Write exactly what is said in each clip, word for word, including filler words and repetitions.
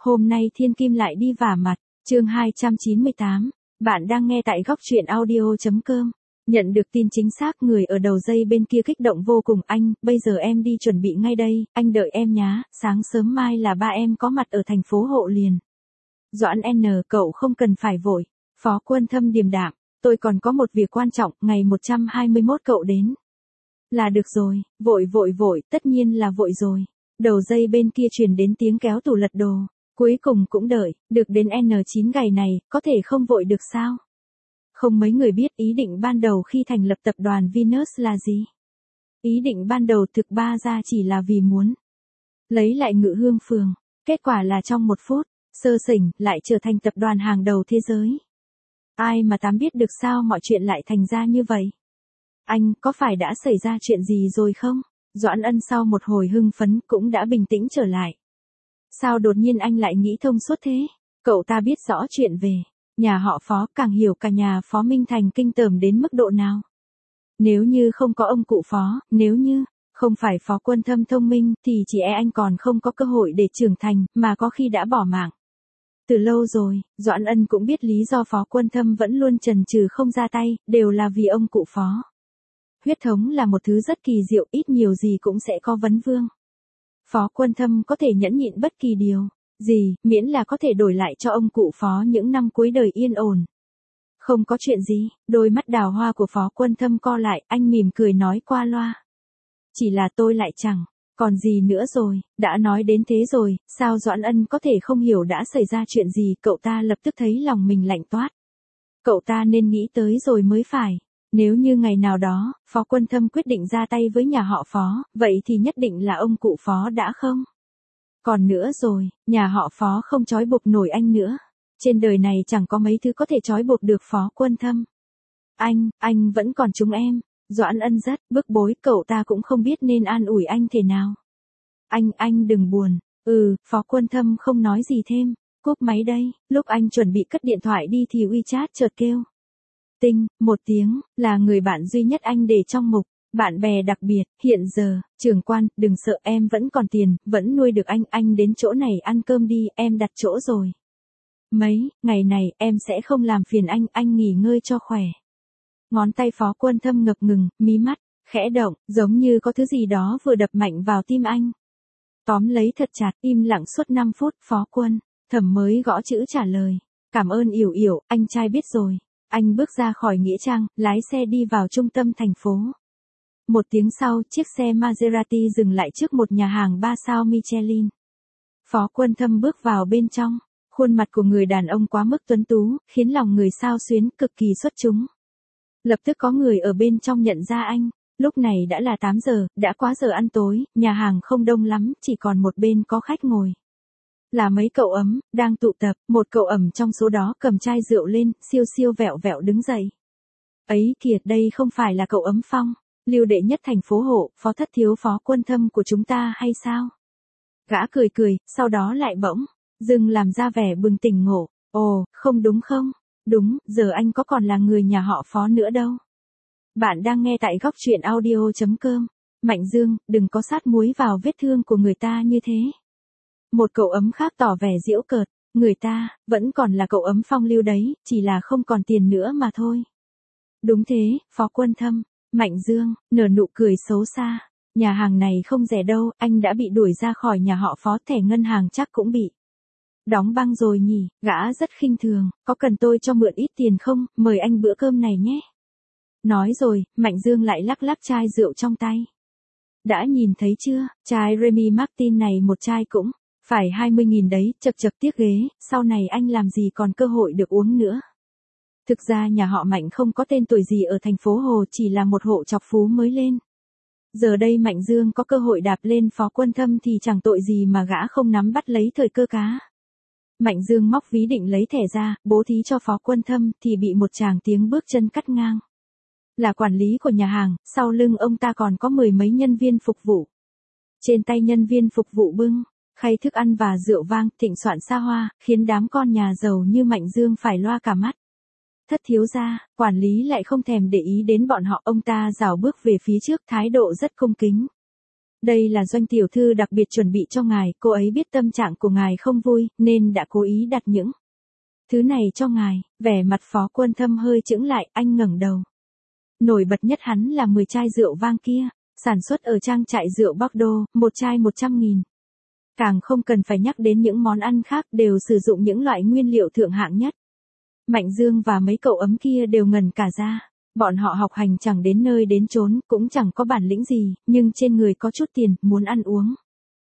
Hôm nay thiên kim lại đi vả mặt, chương hai trăm chín mươi tám, bạn đang nghe tại góc truyện audio.com. Nhận được tin chính xác, người ở đầu dây bên kia kích động vô cùng. Anh, bây giờ em đi chuẩn bị ngay đây, anh đợi em nhá, sáng sớm mai là ba em có mặt ở thành phố Hộ liền. Doãn N, cậu không cần phải vội. Phó Quân Thâm điềm đạm, tôi còn có một việc quan trọng, ngày một trăm hai mươi mốt cậu đến. Là được rồi, vội vội vội, tất nhiên là vội rồi. Đầu dây bên kia truyền đến tiếng kéo tủ lật đồ. Cuối cùng cũng đợi, được đến N chín ngày này, có thể không vội được sao? Không mấy người biết ý định ban đầu khi thành lập tập đoàn Venus là gì. Ý định ban đầu thực ba ra chỉ là vì muốn lấy lại Ngự Hương Phường. Kết quả là trong một phút, sơ sỉnh, lại trở thành tập đoàn hàng đầu thế giới. Ai mà tám biết được sao mọi chuyện lại thành ra như vậy? Anh, có phải đã xảy ra chuyện gì rồi không? Doãn Ân sau một hồi hưng phấn cũng đã bình tĩnh trở lại. Sao đột nhiên anh lại nghĩ thông suốt thế? Cậu ta biết rõ chuyện về nhà họ Phó, càng hiểu cả nhà Phó Minh Thành kinh tởm đến mức độ nào. Nếu như không có ông cụ Phó, nếu như không phải Phó Quân Thâm thông minh thì chỉ e anh còn không có cơ hội để trưởng thành, mà có khi đã bỏ mạng. Từ lâu rồi, Doãn Ân cũng biết lý do Phó Quân Thâm vẫn luôn chần chừ không ra tay, đều là vì ông cụ Phó. Huyết thống là một thứ rất kỳ diệu, ít nhiều gì cũng sẽ có vấn vương. Phó Quân Thâm có thể nhẫn nhịn bất kỳ điều gì, miễn là có thể đổi lại cho ông cụ Phó những năm cuối đời yên ổn. Không có chuyện gì, đôi mắt đào hoa của Phó Quân Thâm co lại, anh mỉm cười nói qua loa. Chỉ là tôi lại chẳng còn gì nữa rồi, đã nói đến thế rồi, sao Doãn Ân có thể không hiểu đã xảy ra chuyện gì, cậu ta lập tức thấy lòng mình lạnh toát. Cậu ta nên nghĩ tới rồi mới phải. Nếu như ngày nào đó, Phó Quân Thâm quyết định ra tay với nhà họ Phó, vậy thì nhất định là ông cụ Phó đã không? Còn nữa rồi, nhà họ Phó không trói buộc nổi anh nữa. Trên đời này chẳng có mấy thứ có thể trói buộc được Phó Quân Thâm. Anh, anh vẫn còn chúng em. Doãn Ân rất bức bối, cậu ta cũng không biết nên an ủi anh thế nào. Anh, anh đừng buồn. Ừ, Phó Quân Thâm không nói gì thêm. Cúp máy đây, lúc anh chuẩn bị cất điện thoại đi thì WeChat chợt kêu. Tinh, một tiếng, là người bạn duy nhất anh để trong mục bạn bè đặc biệt. Hiện giờ, trưởng quan, đừng sợ, em vẫn còn tiền, vẫn nuôi được anh, anh đến chỗ này ăn cơm đi, em đặt chỗ rồi. Mấy ngày này, em sẽ không làm phiền anh, anh nghỉ ngơi cho khỏe. Ngón tay Phó Quân Thâm ngập ngừng, mí mắt khẽ động, giống như có thứ gì đó vừa đập mạnh vào tim anh. Tóm lấy thật chặt, im lặng suốt năm phút, Phó Quân Thâm mới gõ chữ trả lời. Cảm ơn Yểu Yểu, anh trai biết rồi. Anh bước ra khỏi nghĩa trang, lái xe đi vào trung tâm thành phố. Một tiếng sau, chiếc xe Maserati dừng lại trước một nhà hàng ba sao Michelin. Phó Quân Thâm bước vào bên trong. Khuôn mặt của người đàn ông quá mức tuấn tú, khiến lòng người xao xuyến, cực kỳ xuất chúng. Lập tức có người ở bên trong nhận ra anh. Lúc này đã là tám giờ, đã quá giờ ăn tối, nhà hàng không đông lắm, chỉ còn một bên có khách ngồi. Là mấy cậu ấm, đang tụ tập, một cậu ẩm trong số đó cầm chai rượu lên, siêu siêu vẹo vẹo đứng dậy. Ấy kìa, đây không phải là cậu ấm Phong, Lưu đệ nhất thành phố Hộ, Phó thất thiếu Phó Quân Thâm của chúng ta hay sao? Gã cười cười, sau đó lại bỗng dừng làm ra vẻ bừng tỉnh ngộ. Ồ, không đúng không? Đúng, giờ anh có còn là người nhà họ Phó nữa đâu. Bạn đang nghe tại góc truyện audio.com. Mạnh Dương, đừng có sát muối vào vết thương của người ta như thế. Một cậu ấm khác tỏ vẻ giễu cợt, người ta vẫn còn là cậu ấm Phong Lưu đấy, chỉ là không còn tiền nữa mà thôi. Đúng thế, Phó Quân Thâm. Mạnh Dương nở nụ cười xấu xa. Nhà hàng này không rẻ đâu, anh đã bị đuổi ra khỏi nhà họ Phó, thẻ ngân hàng chắc cũng bị đóng băng rồi nhỉ. Gã rất khinh thường, có cần tôi cho mượn ít tiền không, mời anh bữa cơm này nhé. Nói rồi, Mạnh Dương lại lắc lắc chai rượu trong tay. Đã nhìn thấy chưa, chai Remy Martin này một chai cũng phải hai mươi nghìn đấy, chật chật tiếc ghế, sau này anh làm gì còn cơ hội được uống nữa. Thực ra nhà họ Mạnh không có tên tuổi gì ở thành phố Hồ, chỉ là một hộ chọc phú mới lên. Giờ đây Mạnh Dương có cơ hội đạp lên Phó Quân Thâm thì chẳng tội gì mà gã không nắm bắt lấy thời cơ cá. Mạnh Dương móc ví định lấy thẻ ra, bố thí cho Phó Quân Thâm thì bị một chàng tiếng bước chân cắt ngang. Là quản lý của nhà hàng, sau lưng ông ta còn có mười mấy nhân viên phục vụ. Trên tay nhân viên phục vụ bưng khay thức ăn và rượu vang, thịnh soạn xa hoa, khiến đám con nhà giàu như Mạnh Dương phải loa cả mắt. Thất thiếu gia, quản lý lại không thèm để ý đến bọn họ, ông ta rảo bước về phía trước, thái độ rất cung kính. Đây là Doanh tiểu thư đặc biệt chuẩn bị cho ngài, cô ấy biết tâm trạng của ngài không vui, nên đã cố ý đặt những thứ này cho ngài. Vẻ mặt Phó Quân Thâm hơi chững lại, anh ngẩng đầu. Nổi bật nhất hắn là mười chai rượu vang kia, sản xuất ở trang trại rượu Bordeaux, một chai một trăm nghìn. Càng không cần phải nhắc đến những món ăn khác đều sử dụng những loại nguyên liệu thượng hạng nhất. Mạnh Dương và mấy cậu ấm kia đều ngẩn cả ra. Bọn họ học hành chẳng đến nơi đến chốn, cũng chẳng có bản lĩnh gì, nhưng trên người có chút tiền, muốn ăn uống.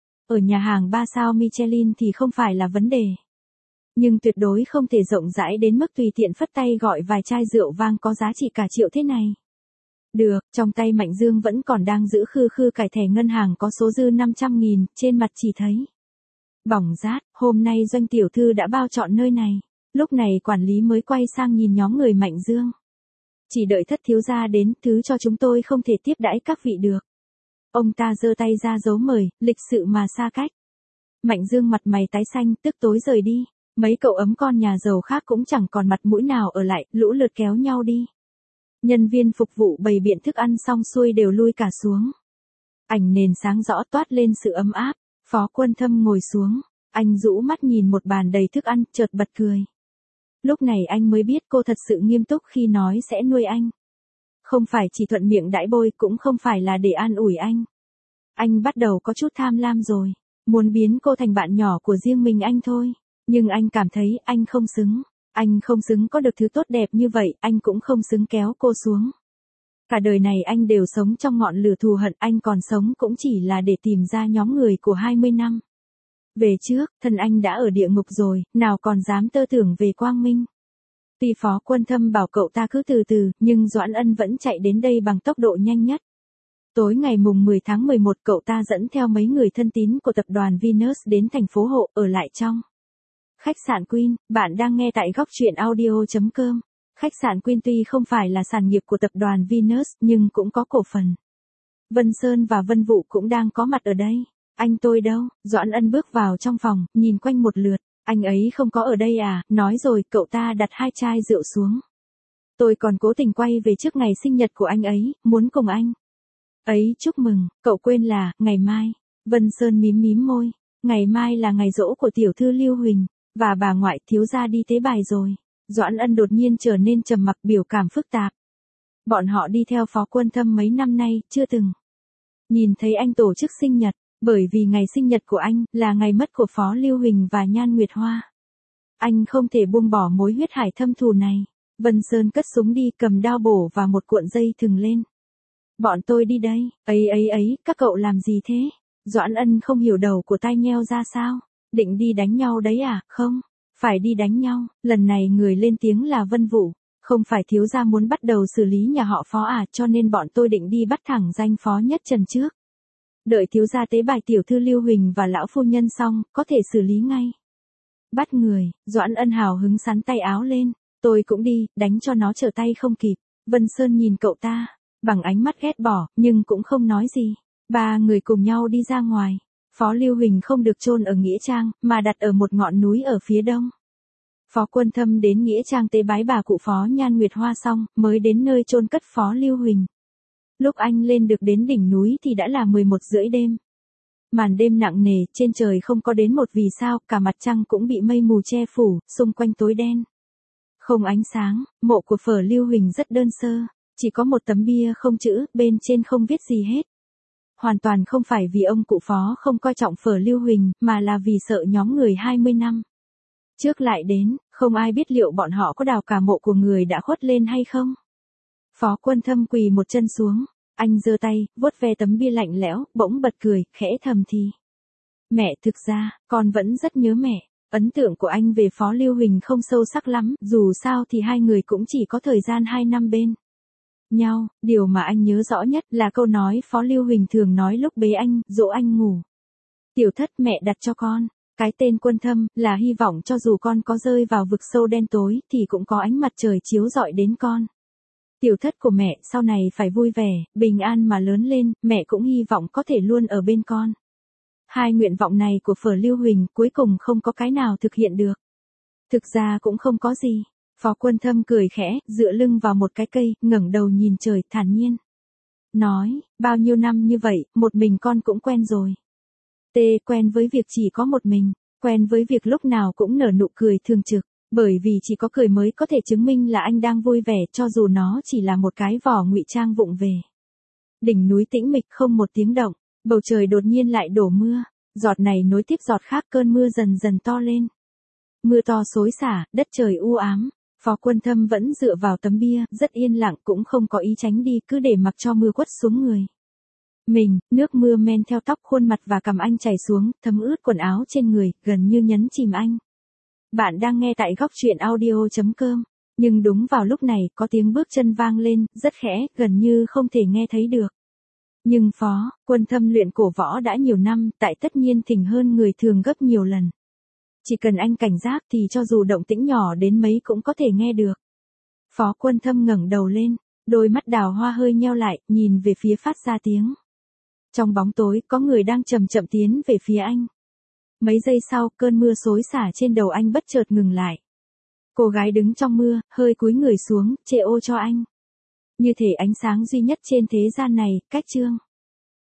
Ở nhà hàng ba sao Michelin thì không phải là vấn đề. Nhưng tuyệt đối không thể rộng rãi đến mức tùy tiện phất tay gọi vài chai rượu vang có giá trị cả triệu thế này. Được, trong tay Mạnh Dương vẫn còn đang giữ khư khư cải thẻ ngân hàng có số dư năm trăm nghìn, trên mặt chỉ thấy bỏng rát. Hôm nay Doanh tiểu thư đã bao chọn nơi này. Lúc này quản lý mới quay sang nhìn nhóm người Mạnh Dương. Chỉ đợi Thất thiếu gia đến, thứ cho chúng tôi không thể tiếp đãi các vị được. Ông ta giơ tay ra dấu mời, lịch sự mà xa cách. Mạnh Dương mặt mày tái xanh, tức tối rời đi. Mấy cậu ấm con nhà giàu khác cũng chẳng còn mặt mũi nào ở lại, lũ lượt kéo nhau đi. Nhân viên phục vụ bày biện thức ăn xong xuôi đều lui cả xuống. Ảnh nền sáng rõ toát lên sự ấm áp. Phó Quân Thâm ngồi xuống, anh rũ mắt nhìn một bàn đầy thức ăn, chợt bật cười. Lúc này anh mới biết cô thật sự nghiêm túc khi nói sẽ nuôi anh. Không phải chỉ thuận miệng đãi bôi, cũng không phải là để an ủi anh. Anh bắt đầu có chút tham lam rồi, muốn biến cô thành bạn nhỏ của riêng mình anh thôi. Nhưng anh cảm thấy anh không xứng. Anh không xứng có được thứ tốt đẹp như vậy, anh cũng không xứng kéo cô xuống. Cả đời này anh đều sống trong ngọn lửa thù hận, anh còn sống cũng chỉ là để tìm ra nhóm người của hai mươi năm. Về trước, thân anh đã ở địa ngục rồi, nào còn dám tơ tưởng về quang minh. Tuy Phó Quân Thâm bảo cậu ta cứ từ từ, nhưng Doãn Ân vẫn chạy đến đây bằng tốc độ nhanh nhất. Tối ngày mùng mười tháng mười một cậu ta dẫn theo mấy người thân tín của tập đoàn Venus đến thành phố Hộ, ở lại trong khách sạn Queen. Bạn đang nghe tại góc truyện audio chấm com. Khách sạn Queen tuy không phải là sản nghiệp của tập đoàn Venus, nhưng cũng có cổ phần. Vân Sơn và Vân Vũ cũng đang có mặt ở đây. Anh tôi đâu? Doãn Ân bước vào trong phòng, nhìn quanh một lượt. Anh ấy không có ở đây à? Nói rồi, cậu ta đặt hai chai rượu xuống. Tôi còn cố tình quay về trước ngày sinh nhật của anh ấy, muốn cùng anh ấy chúc mừng. Cậu quên là, ngày mai. Vân Sơn mím mím môi. Ngày mai là ngày giỗ của tiểu thư Lưu Huỳnh, và bà ngoại thiếu gia đi tế bài rồi. Doãn Ân đột nhiên trở nên trầm mặc, biểu cảm phức tạp. Bọn họ đi theo Phó Quân Thâm mấy năm nay, chưa từng nhìn thấy anh tổ chức sinh nhật, bởi vì ngày sinh nhật của anh là ngày mất của Phó Lưu Huỳnh và Nhan Nguyệt Hoa. Anh không thể buông bỏ mối huyết hải thâm thù này. Vân Sơn cất súng đi, cầm đao bổ và một cuộn dây thừng lên. Bọn tôi đi đây. Ấy ấy ấy, các cậu làm gì thế? Doãn Ân không hiểu đầu của tai nheo ra sao. Định đi đánh nhau đấy à? Không, phải đi đánh nhau. Lần này người lên tiếng là Vân Vũ. Không phải thiếu gia muốn bắt đầu xử lý nhà họ Phó à, cho nên bọn tôi định đi bắt thẳng danh Phó Nhất Trần trước. Đợi thiếu gia tế bài tiểu thư Lưu Huỳnh và lão phu nhân xong, có thể xử lý ngay. Bắt người. Doãn Ân hào hứng sắn tay áo lên. Tôi cũng đi, đánh cho nó trở tay không kịp. Vân Sơn nhìn cậu ta, bằng ánh mắt ghét bỏ, nhưng cũng không nói gì. Ba người cùng nhau đi ra ngoài. Phó Lưu Huỳnh không được chôn ở Nghĩa Trang, mà đặt ở một ngọn núi ở phía đông. Phó Quân Thâm đến Nghĩa Trang tế bái bà cụ Phó Nhan Nguyệt Hoa xong, mới đến nơi chôn cất Phó Lưu Huỳnh. Lúc anh lên được đến đỉnh núi thì đã là mười một rưỡi đêm. Màn đêm nặng nề, trên trời không có đến một vì sao, cả mặt trăng cũng bị mây mù che phủ, xung quanh tối đen. Không ánh sáng, mộ của Phở Lưu Huỳnh rất đơn sơ, chỉ có một tấm bia không chữ, bên trên không viết gì hết. Hoàn toàn không phải vì ông cụ Phó không coi trọng Phở Lưu Huỳnh, mà là vì sợ nhóm người hai mươi năm trước lại đến, không ai biết liệu bọn họ có đào cả mộ của người đã khuất lên hay không. Phó Quân Thâm quỳ một chân xuống, anh giơ tay, vuốt ve tấm bia lạnh lẽo, bỗng bật cười, khẽ thầm thì. Mẹ, thực ra, con vẫn rất nhớ mẹ. Ấn tượng của anh về Phó Lưu Huỳnh không sâu sắc lắm, dù sao thì hai người cũng chỉ có thời gian hai năm bên nhau. Điều mà anh nhớ rõ nhất là câu nói Phó Lưu Huỳnh thường nói lúc bế anh, dỗ anh ngủ. Tiểu Thất, mẹ đặt cho con cái tên Quân Thâm, là hy vọng cho dù con có rơi vào vực sâu đen tối, thì cũng có ánh mặt trời chiếu rọi đến con. Tiểu Thất của mẹ sau này phải vui vẻ, bình an mà lớn lên, mẹ cũng hy vọng có thể luôn ở bên con. Hai nguyện vọng này của Phở Lưu Huỳnh cuối cùng không có cái nào thực hiện được. Thực ra cũng không có gì. Phó Quân Thâm cười khẽ, dựa lưng vào một cái cây, ngẩng đầu nhìn trời, thản nhiên. nói, bao nhiêu năm như vậy, một mình con cũng quen rồi. T. Quen với việc chỉ có một mình, quen với việc lúc nào cũng nở nụ cười thường trực, bởi vì chỉ có cười mới có thể chứng minh là anh đang vui vẻ cho dù nó chỉ là một cái vỏ ngụy trang vụng về. Đỉnh núi tĩnh mịch không một tiếng động, bầu trời đột nhiên lại đổ mưa, giọt này nối tiếp giọt khác cơn mưa dần dần to lên. Mưa to xối xả, đất trời u ám, Phó Quân Thâm vẫn dựa vào tấm bia, rất yên lặng cũng không có ý tránh đi cứ để mặc cho mưa quất xuống người. Mình, nước mưa men theo tóc khuôn mặt và cằm anh chảy xuống, thấm ướt quần áo trên người, gần như nhấn chìm anh. Bạn đang nghe tại góc truyện audio.com, nhưng đúng vào lúc này có tiếng bước chân vang lên, rất khẽ, gần như không thể nghe thấy được. Nhưng Phó Quân Thâm luyện cổ võ đã nhiều năm, tại tất nhiên thỉnh hơn người thường gấp nhiều lần. Chỉ cần anh cảnh giác thì cho dù động tĩnh nhỏ đến mấy cũng có thể nghe được. Phó Quân Thâm ngẩng đầu lên, đôi mắt đào hoa hơi nheo lại, nhìn về phía phát ra tiếng. Trong bóng tối, có người đang chậm chậm tiến về phía anh. Mấy giây sau, cơn mưa xối xả trên đầu anh bất chợt ngừng lại. Cô gái đứng trong mưa, hơi cúi người xuống, chê ô cho anh. Như thể ánh sáng duy nhất trên thế gian này, cách chương.